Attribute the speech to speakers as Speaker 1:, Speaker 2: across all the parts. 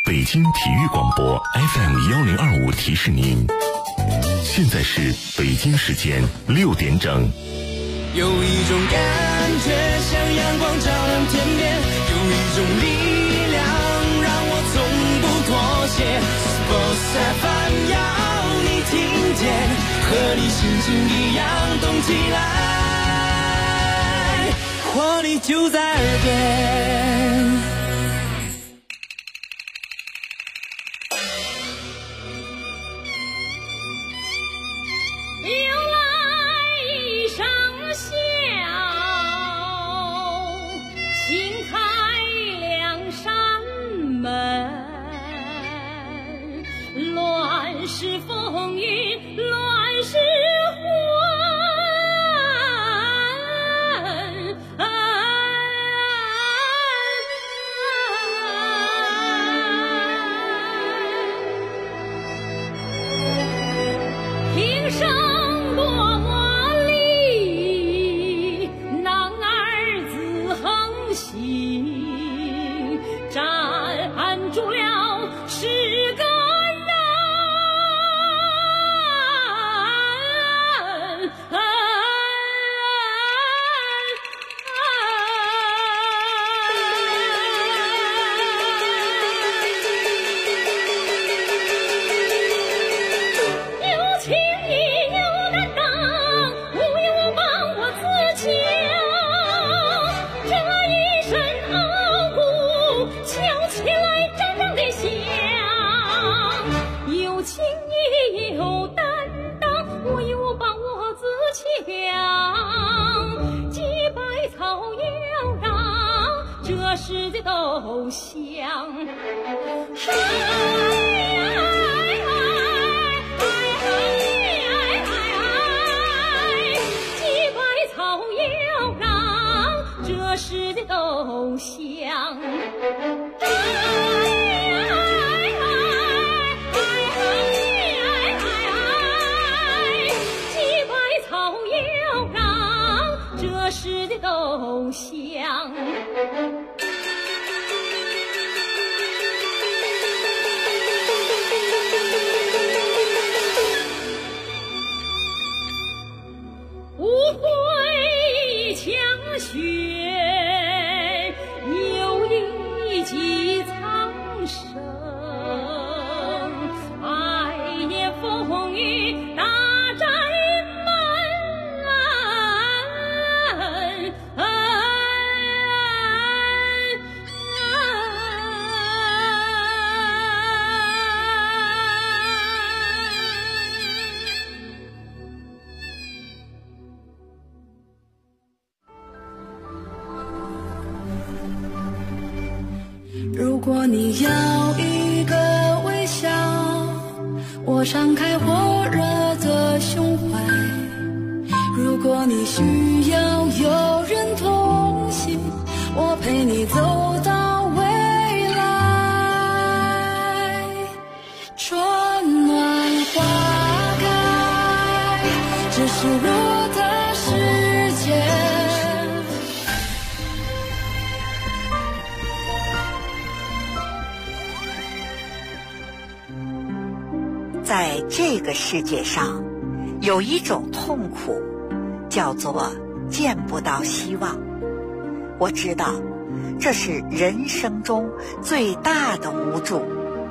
Speaker 1: 北京体育广播 FM1025提示您，现在是北京时间6点整。
Speaker 2: 有一种感觉像阳光照亮天边，有一种力量让我从不妥协。Boss FM 要你听见，和你心情一样动起来，活力就在耳边。
Speaker 3: 是风雨，乱世平生多磨砺，男儿自横行，站住了是个世界都像几百草悠然，这世界都像几百草悠然，这世界都像无悔强雪，有一骑苍生，百年风雨大战
Speaker 4: 如果你要一个微笑，我敞开火热的胸怀；如果你需要有人同行，我陪你走到未来。春暖花开，这是我的世界。
Speaker 5: 在这个世界上，有一种痛苦，叫做见不到希望。我知道，这是人生中最大的无助。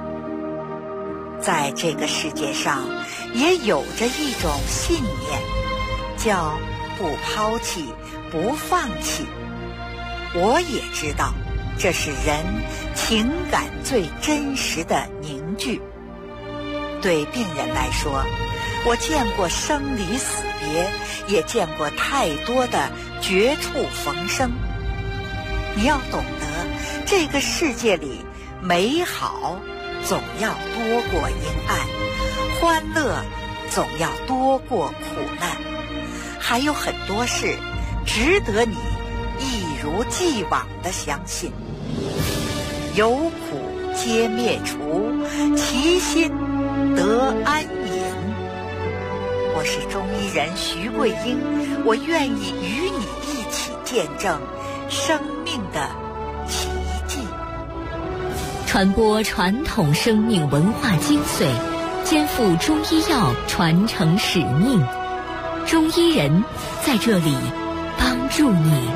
Speaker 5: 在这个世界上，也有着一种信念，叫不抛弃，不放弃。我也知道，这是人情感最真实的凝聚。对病人来说，我见过生离死别，也见过太多的绝处逢生。你要懂得，这个世界里美好总要多过阴暗，欢乐总要多过苦难，还有很多事值得你一如既往地相信。有苦皆灭除，其心得安隐。我是中医人徐桂英，我愿意与你一起见证生命的奇迹。
Speaker 6: 传播传统生命文化精髓，肩负中医药传承使命。中医人在这里帮助你。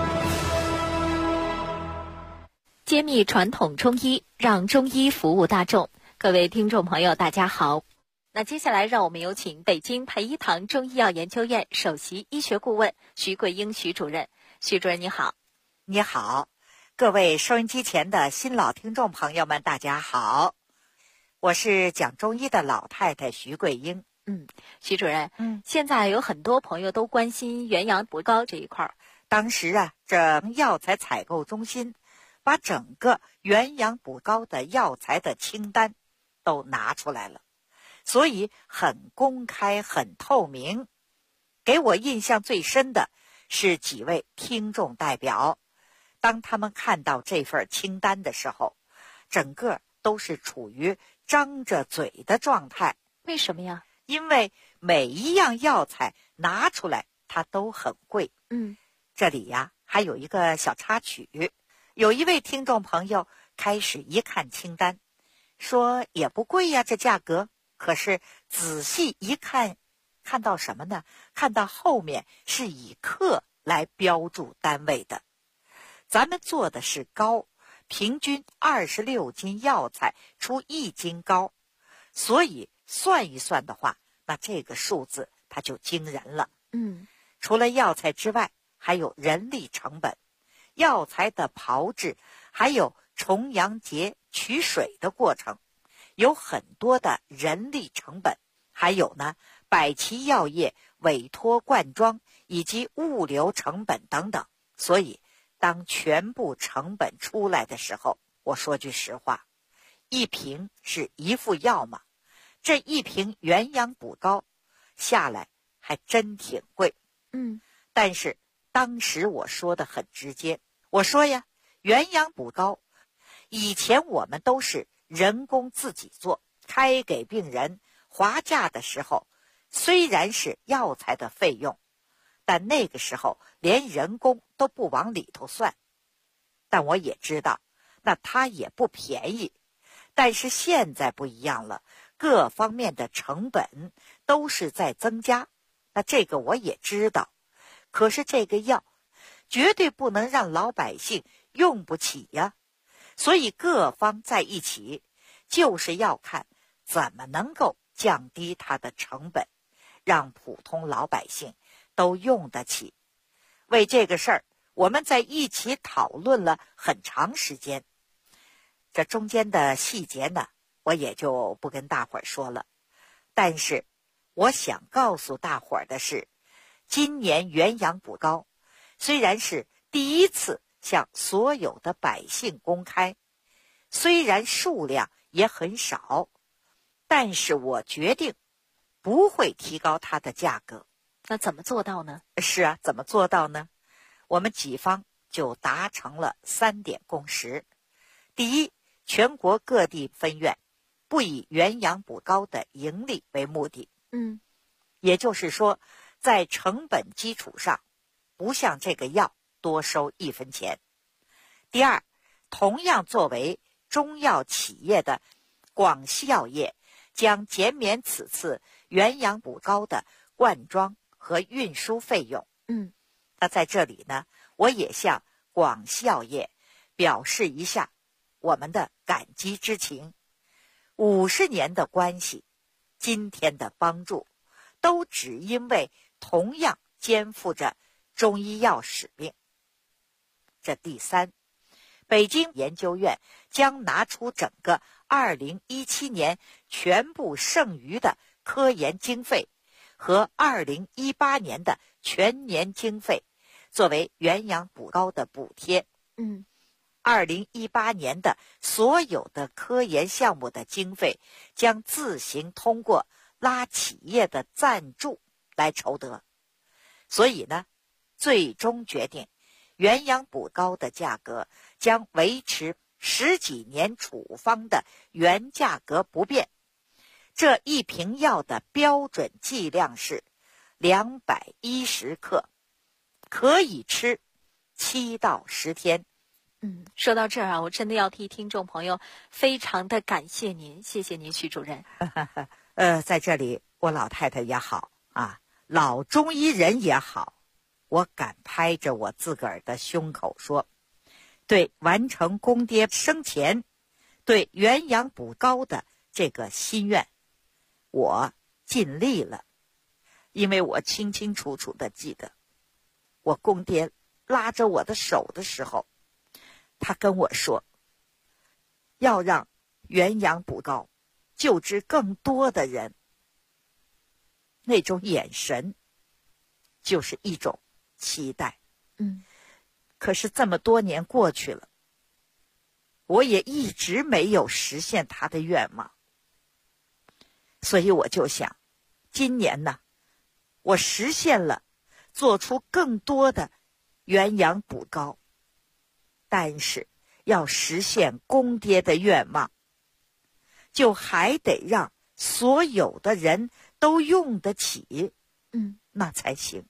Speaker 6: 揭秘传统中医，让中医服务大众。各位听众朋友，大家好。那接下来让我们有请北京培一堂中医药研究院首席医学顾问徐桂英徐主任。徐主任你好。
Speaker 5: 你好，各位收音机前的新老听众朋友们，大家好，我是讲中医的老太太徐桂英。
Speaker 6: 徐主任，现在有很多朋友都关心元阳补膏这一块儿。
Speaker 5: 当时这药材采购中心把整个元阳补膏的药材的清单都拿出来了，所以很公开很透明。给我印象最深的是几位听众代表，当他们看到这份清单的时候，整个都是处于张着嘴的状态。
Speaker 6: 为什么呀？
Speaker 5: 因为每一样药材拿出来它都很贵。这里还有一个小插曲，有一位听众朋友开始一看清单，说也不贵呀，这价格。可是仔细一看，看到什么呢？看到后面是以克来标注单位的。咱们做的是膏，平均26斤药材出1斤膏，所以算一算的话，那这个数字它就惊人了。除了药材之外，还有人力成本，药材的炮制，还有重阳节取水的过程，有很多的人力成本，还有呢百奇药业委托灌装以及物流成本等等。所以当全部成本出来的时候，我说句实话，一瓶是一副药嘛，这一瓶元阳补膏下来还真挺贵。但是当时我说的很直接，我说呀，元阳补膏以前我们都是人工自己做，开给病人划价的时候，虽然是药材的费用，但那个时候连人工都不往里头算。但我也知道那它也不便宜，但是现在不一样了，各方面的成本都是在增加，那这个我也知道。可是这个药绝对不能让老百姓用不起呀，所以各方在一起，就是要看怎么能够降低它的成本，让普通老百姓都用得起。为这个事儿，我们在一起讨论了很长时间。这中间的细节呢，我也就不跟大伙儿说了。但是我想告诉大伙儿的是，今年元阳补膏虽然是第一次向所有的百姓公开，虽然数量也很少，但是我决定不会提高它的价格。
Speaker 6: 那怎么做到呢？
Speaker 5: 是怎么做到呢？我们几方就达成了3点共识。第一，全国各地分院不以元阳补膏的盈利为目的。也就是说，在成本基础上，不像这个药多收1分钱。第二，同样作为中药企业的广西药业将减免此次元阳补膏的灌装和运输费用。那在这里呢，我也向广西药业表示一下我们的感激之情。50年的关系，今天的帮助，都只因为同样肩负着中医药使命。这第三，北京研究院将拿出整个2017年全部剩余的科研经费和2018年的全年经费作为元阳补膏的补贴。2018年的所有的科研项目的经费将自行通过拉企业的赞助来筹得。所以呢，最终决定元阳补膏的价格将维持10几年处方的原价格不变。这一瓶药的标准剂量是210克，可以吃7到10天，
Speaker 6: 说到这儿啊，我真的要替听众朋友非常的感谢您，谢谢您，徐主任。
Speaker 5: 在这里，我老太太也好啊，老中医人也好，我敢拍着我自个儿的胸口说，对完成公爹生前对元阳补膏的这个心愿，我尽力了。因为我清清楚楚的记得，我公爹拉着我的手的时候，他跟我说，要让元阳补膏救治更多的人。那种眼神就是一种期待。可是这么多年过去了，我也一直没有实现他的愿望。所以我就想，今年呢，我实现了做出更多的元阳补膏，但是要实现公爹的愿望，就还得让所有的人都用得起，那才行。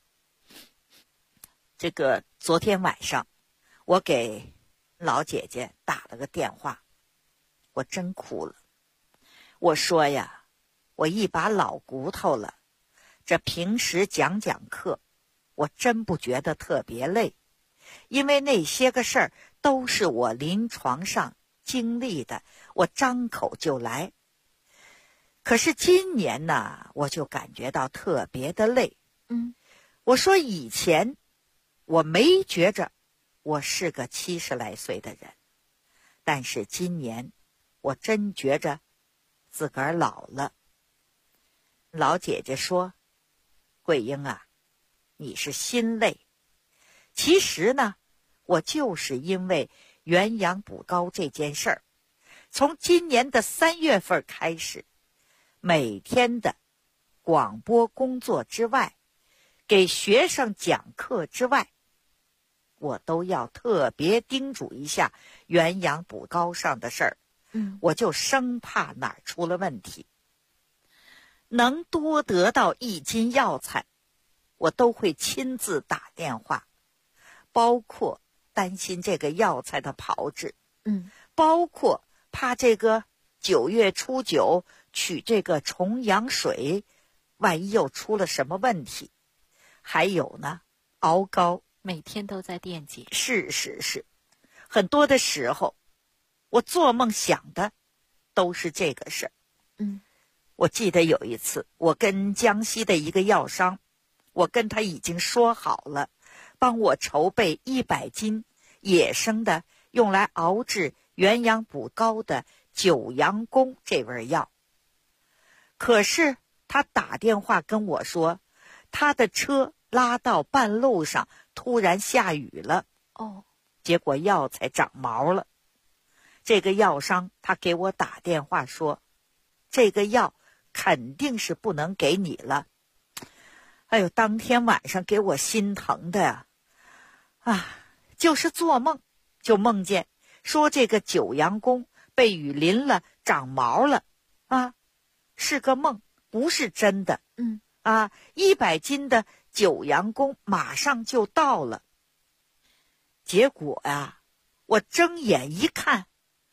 Speaker 5: 这个昨天晚上，我给老姐姐打了个电话，我真哭了。我说呀，我一把老骨头了，这平时讲课，我真不觉得特别累，因为那些个事儿都是我临床上经历的，我张口就来。可是今年呢，我就感觉到特别的累。我说以前我没觉着我是个70来岁的人，但是今年我真觉着自个儿老了。老姐姐说，桂英啊，你是心累。其实呢，我就是因为元阳补膏这件事儿，从今年的3月份开始，每天的广播工作之外，给学生讲课之外，我都要特别叮嘱一下元阳补膏上的事儿。我就生怕哪儿出了问题。能多得到1斤药材，我都会亲自打电话，包括担心这个药材的炮制，包括怕这个9月初9取这个重阳水，万一又出了什么问题。还有呢，熬膏
Speaker 6: 每天都在惦记。
Speaker 5: 是，很多的时候，我做梦想的都是这个事儿。我记得有一次，我跟江西的一个药商，我跟他已经说好了，帮我筹备100斤野生的用来熬制元阳补膏的九阳功这味药。可是他打电话跟我说，他的车拉到半路上突然下雨了，结果药材长毛了。这个药商他给我打电话说，这个药肯定是不能给你了。哎呦，当天晚上给我心疼的呀！就是做梦就梦见说这个九阳功被雨淋了，长毛了是个梦，不是真的。100斤的九阳功马上就到了。结果我睁眼一看，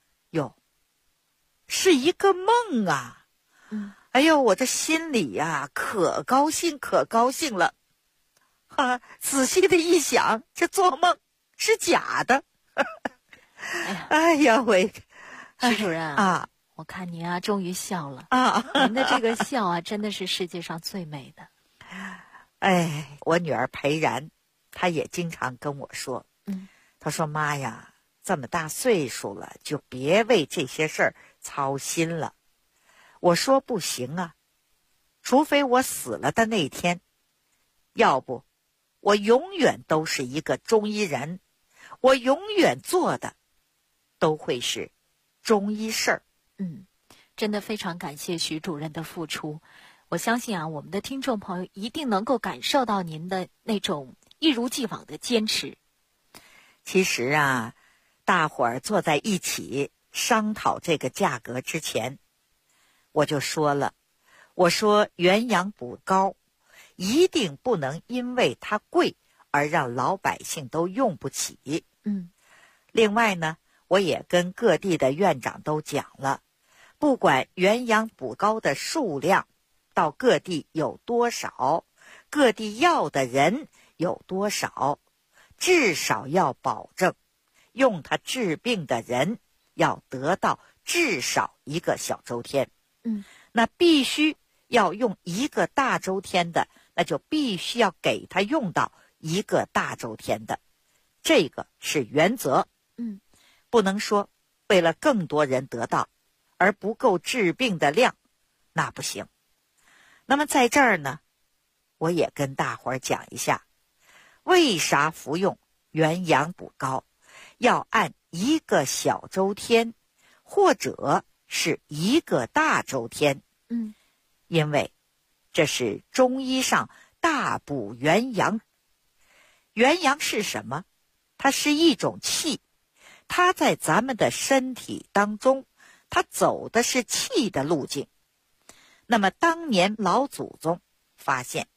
Speaker 5: 是一个梦啊！哎呦，我这心里可高兴了。仔细的一想，这做梦是假的。哎呀，
Speaker 6: 徐主任我看您终于笑了您的这个笑真的是世界上最美的。
Speaker 5: 我女儿裴然，她也经常跟我说，她说妈呀，这么大岁数了，就别为这些事儿操心了。我说不行除非我死了的那天，要不我永远都是一个中医人，我永远做的都会是中医事儿。
Speaker 6: 真的非常感谢徐主任的付出。我相信我们的听众朋友一定能够感受到您的那种一如既往的坚持。
Speaker 5: 其实大伙儿坐在一起商讨这个价格之前，我就说了，我说元阳补膏一定不能因为它贵而让老百姓都用不起。 另外呢，我也跟各地的院长都讲了，不管元阳补膏的数量到各地有多少，各地要的人有多少，至少要保证用它治病的人要得到至少1个小周天。那必须要用1个大周天的，那就必须要给他用到1个大周天的，这个是原则。不能说为了更多人得到而不够治病的量，那不行。那么在这儿呢，我也跟大伙儿讲一下，为啥服用元阳补膏要按1个小周天，或者是1个大周天。因为这是中医上大补元阳。元阳是什么？它是一种气，它在咱们的身体当中，它走的是气的路径。那么当年老祖宗发现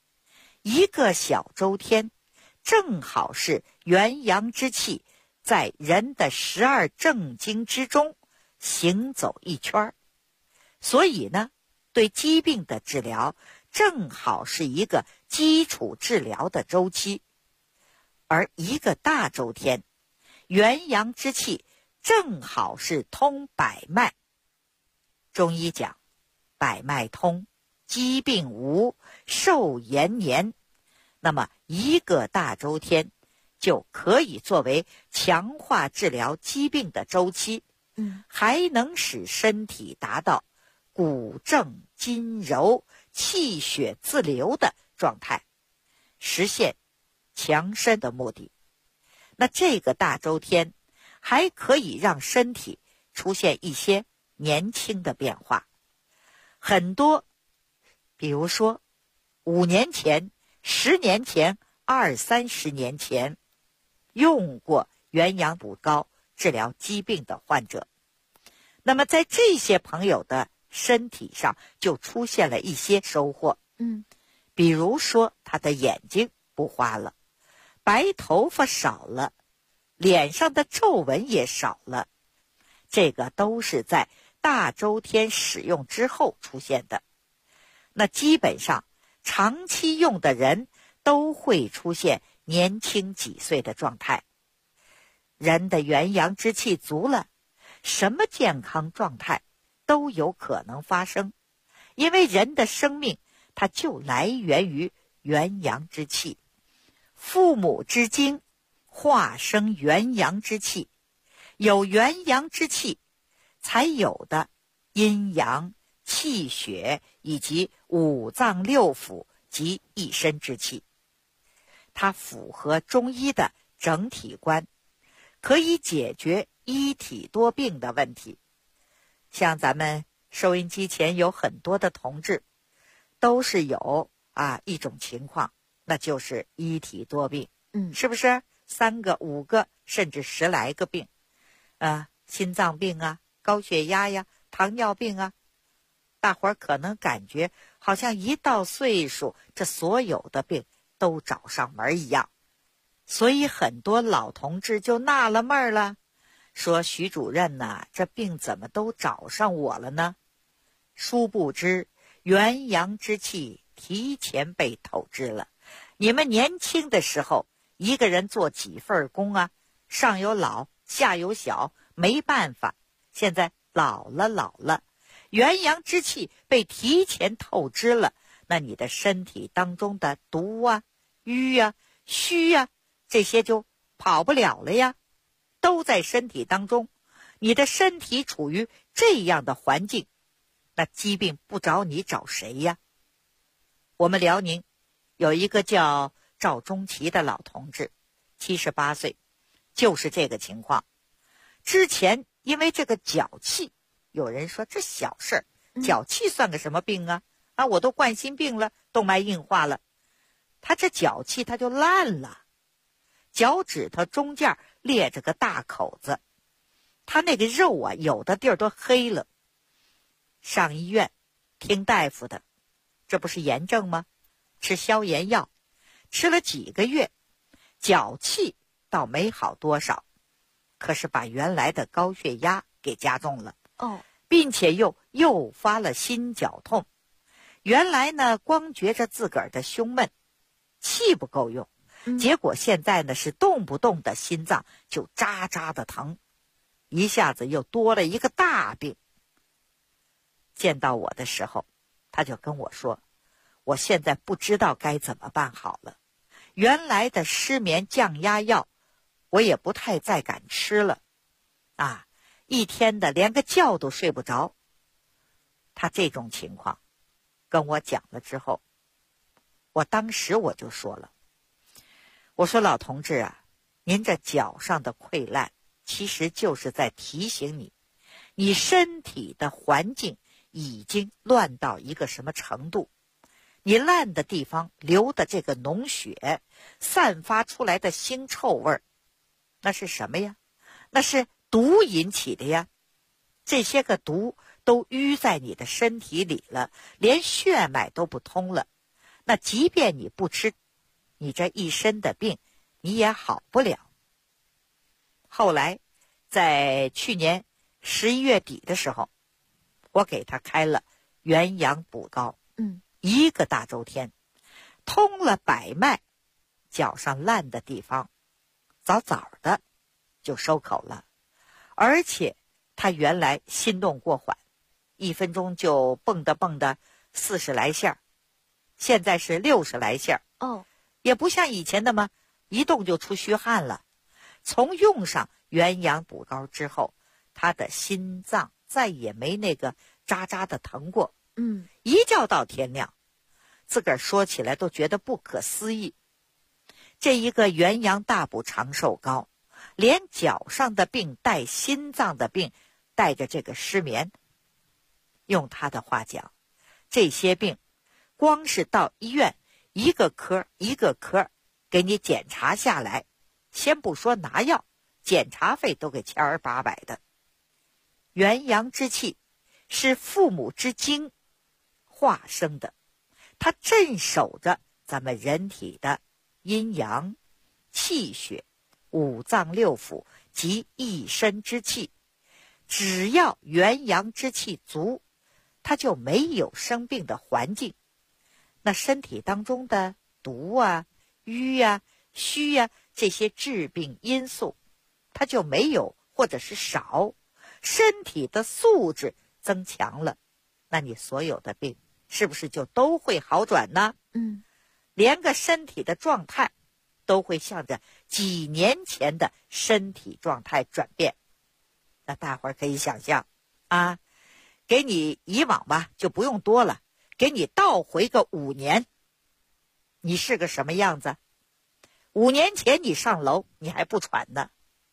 Speaker 5: 1个小周天正好是元阳之气在人的12正经之中行走一圈，所以呢，对疾病的治疗正好是一个基础治疗的周期。而1个大周天，元阳之气正好是通百脉。中医讲百脉通，疾病无，寿延年。那么1个大周天就可以作为强化治疗疾病的周期，还能使身体达到骨正筋柔、气血自流的状态，实现强身的目的。那这个大周天还可以让身体出现一些年轻的变化。很多比如说5年前、10年前、20-30年前用过元阳补膏治疗疾病的患者，那么在这些朋友的身体上就出现了一些收获。比如说他的眼睛不花了，白头发少了，脸上的皱纹也少了，这个都是在大周天使用之后出现的。那基本上长期用的人都会出现年轻几岁的状态。人的元阳之气足了，什么健康状态都有可能发生，因为人的生命它就来源于元阳之气。父母之精化生元阳之气，有元阳之气才有的阴阳、气血以及5脏6腑及一身之气。它符合中医的整体观，可以解决一体多病的问题。像咱们收音机前有很多的同志都是有一种情况，那就是一体多病。是不是3个5个甚至10来个病？心脏病啊，高血压呀，糖尿病啊，大伙儿可能感觉好像一到岁数，这所有的病都找上门一样。所以很多老同志就纳了闷了，说徐主任呐，这病怎么都找上我了呢？殊不知元阳之气提前被透支了。你们年轻的时候一个人做几份工啊，上有老下有小，没办法。现在老了，元阳之气被提前透支了，那你的身体当中的毒啊、瘀啊、虚啊，这些就跑不了了呀，都在身体当中。你的身体处于这样的环境，那疾病不找你找谁呀？我们辽宁有一个叫赵中奇的老同志，78岁，就是这个情况。之前因为这个脚气，有人说这小事儿，脚气算个什么病啊？我都冠心病了，动脉硬化了，他这脚气他就烂了，脚趾头中间裂着个大口子，他那个肉啊，有的地儿都黑了。上医院听大夫的，这不是炎症吗？吃消炎药，吃了几个月，脚气倒没好多少。 可是把原来的高血压给加重了，并且又诱发了心绞痛。原来呢，光觉着自个儿的胸闷，气不够用，结果现在呢是动不动的心脏就扎扎的疼，一下子又多了一个大病。见到我的时候，他就跟我说，我现在不知道该怎么办好了，原来的失眠降压药我也不太再敢吃了啊，一天的连个觉都睡不着。他这种情况跟我讲了之后，我当时我就说了，我说老同志啊，您这脚上的溃烂其实就是在提醒你，你身体的环境已经乱到一个什么程度，你烂的地方流的这个脓血散发出来的腥臭味儿，那是什么呀？那是毒引起的呀。这些个毒都淤在你的身体里了，连血脉都不通了，那即便你不吃，你这一身的病你也好不了。后来在去年11月底的时候，我给他开了元阳补膏，1个大周天，通了百脉，脚上烂的地方早早的就收口了。而且他原来心动过缓，1分钟就蹦跶40来下，现在是60来下，也不像以前那么一动就出虚汗了。从用上元阳补膏之后，他的心脏再也没那个扎扎的疼过，一觉到天亮，自个儿说起来都觉得不可思议。这一个元阳大补长寿膏，连脚上的病带心脏的病，带着这个失眠，用他的话讲，这些病光是到医院一个科一个科给你检查下来，先不说拿药，检查费都给700、800的。元阳之气是父母之精化生的，它镇守着咱们人体的阴阳、气血、五脏六腑及一身之气。只要元阳之气足，它就没有生病的环境。那身体当中的毒啊、瘀啊、虚啊，这些致病因素它就没有或者是少，身体的素质增强了，那你所有的病是不是就都会好转呢？连个身体的状态都会向着几年前的身体状态转变。那大伙儿可以想象啊，给你以往吧就不用多了，给你倒回个5年，你是个什么样子？5年前你上楼你还不喘呢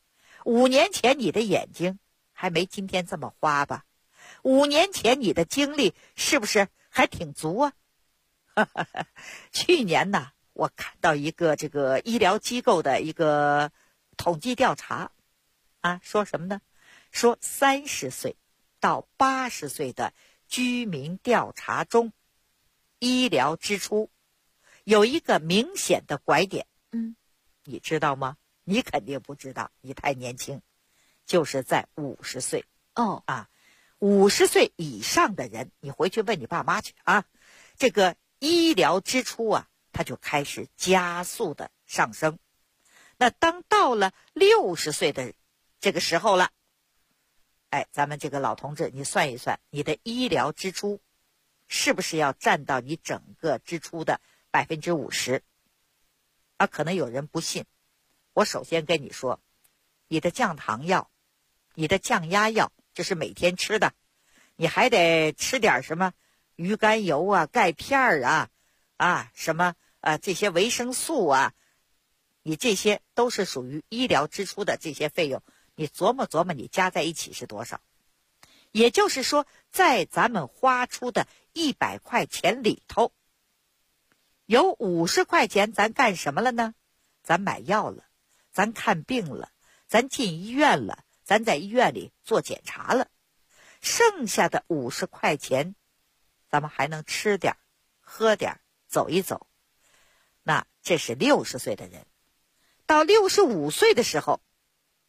Speaker 5: ，5年前你的眼睛还没今天这么花吧，5年前你的精力是不是还挺足啊？去年呢，我看到一个这个医疗机构的一个统计调查啊，说什么呢？说30岁到80岁的居民调查中，医疗支出有一个明显的拐点。你知道吗？你肯定不知道，你太年轻，就是在50岁。50岁以上的人，你回去问你爸妈去啊，这个医疗支出啊，它就开始加速的上升。那当到了60岁的这个时候了，咱们这个老同志，你算一算，你的医疗支出是不是要占到你整个支出的50%？可能有人不信，我首先跟你说，你的降糖药、你的降压药，这是每天吃的，你还得吃点什么鱼肝油啊、钙片啊、什么这些维生素啊，你这些都是属于医疗支出的这些费用，你琢磨琢磨，你加在一起是多少？也就是说，在咱们花出的100块钱里头，有50块钱咱干什么了呢？咱买药了，咱看病了，咱进医院了，咱在医院里做检查了。剩下的50块钱，咱们还能吃点、喝点、走一走。那这是60岁的人。到65岁的时候，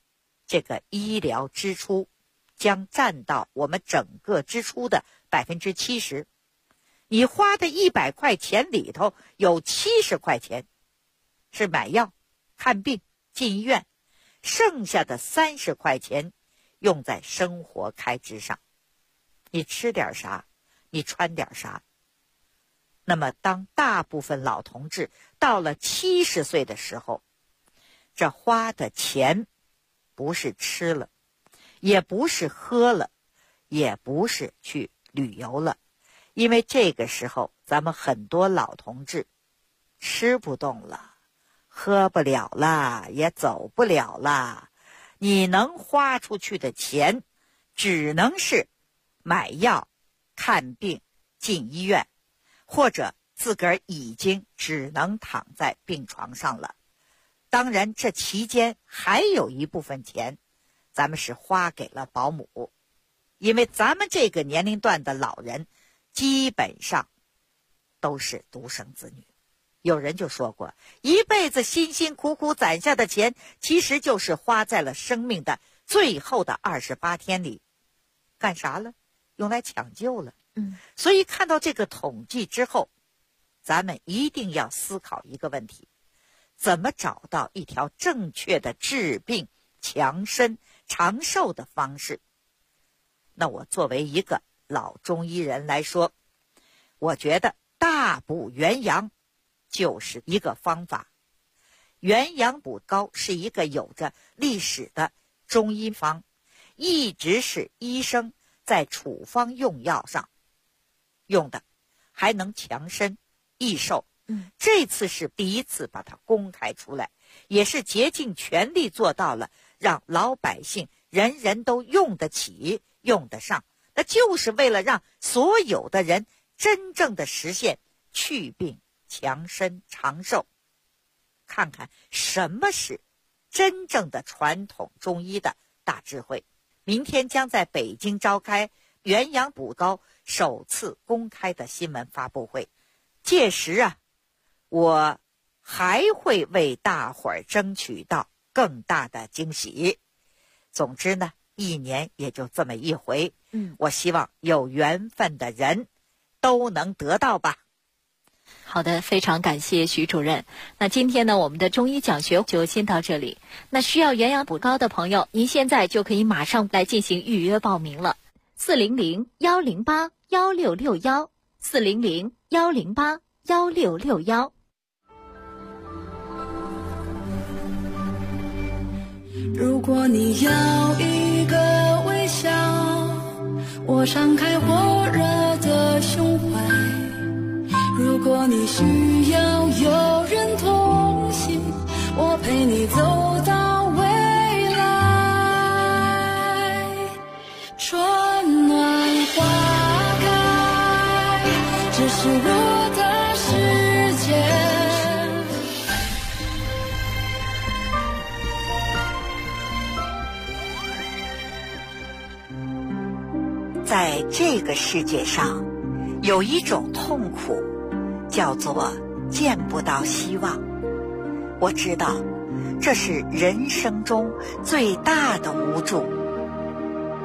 Speaker 5: 这个医疗支出将占到我们整个支出的 70%。你花的100块钱里头有70块钱是买药、看病、进医院，剩下的30块钱用在生活开支上。你吃点啥，你穿点啥。那么当大部分老同志到了70岁的时候，这花的钱不是吃了，也不是喝了，也不是去旅游了。因为这个时候咱们很多老同志吃不动了，喝不了了，也走不了了，你能花出去的钱只能是买药、看病、进医院，或者自个儿已经只能躺在病床上了。当然这期间还有一部分钱咱们是花给了保姆，因为咱们这个年龄段的老人基本上都是独生子女。有人就说过，一辈子辛辛苦苦攒下的钱其实就是花在了生命的最后的28天里。干啥了？用来抢救了。所以看到这个统计之后，咱们一定要思考一个问题，怎么找到一条正确的治病、强身、长寿的方式。那我作为一个老中医人来说，我觉得大补元阳就是一个方法。元阳补膏是一个有着历史的中医方，一直是医生在处方用药上用的，还能强身益寿。这次是第一次把它公开出来，也是竭尽全力做到了让老百姓人人都用得起、用得上。那就是为了让所有的人真正的实现祛病、强身、长寿。看看什么是真正的传统中医的大智慧。明天将在北京召开元阳补膏首次公开的新闻发布会，届时我还会为大伙儿争取到更大的惊喜。总之呢，一年也就这么一回，我希望有缘分的人都能得到吧。
Speaker 6: 好的，非常感谢徐主任。那今天呢，我们的中医讲学就先到这里。那需要元阳补膏的朋友，您现在就可以马上来进行预约报名了。400-108-1661 400-108-1661。
Speaker 4: 如果你要一个微笑，我敞开火热的胸怀。如果你需要有人同行，我陪你走到未来。春暖花开，这是我的世界。
Speaker 5: 在这个世界上，有一种痛苦叫做见不到希望。我知道这是人生中最大的无助。